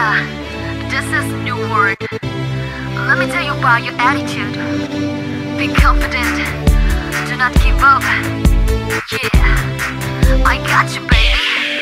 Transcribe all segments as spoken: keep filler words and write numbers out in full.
Yeah, this is new world. Let me tell you about your attitude. Be confident, do not give up. Yeah, I got you, baby.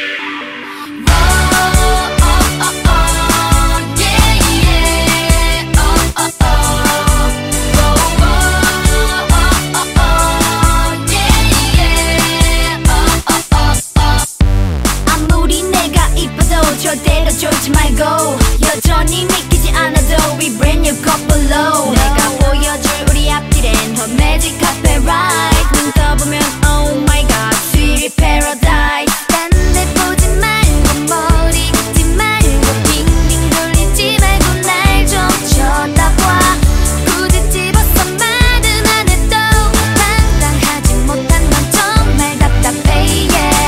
절대로 쫄지 말고 여전히 믿기지 않아도 We bring you couple low 내가 보여줄 우리 앞길엔 Her magic carpet ride 눈 떠보면 oh my god sweet paradise 딴 데 보지 말고 머리 긁지 말고 빙빙 돌리지 말고 날 좀 쳐다봐 굳이 집어서 말은 안 해도 당당하지 못한 넌 정말 답답해 yeah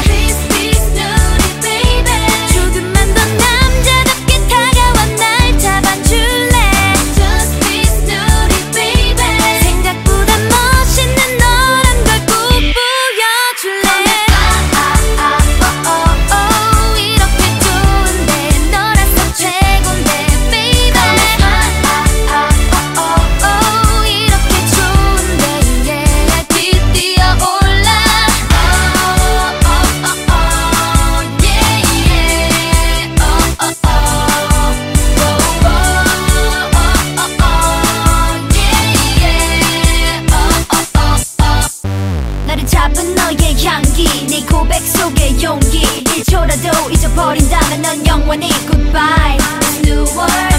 잡은 너의 향기 네 고백 속의 용기 일 초라도 잊어버린다면 넌 영원히 goodbye This new world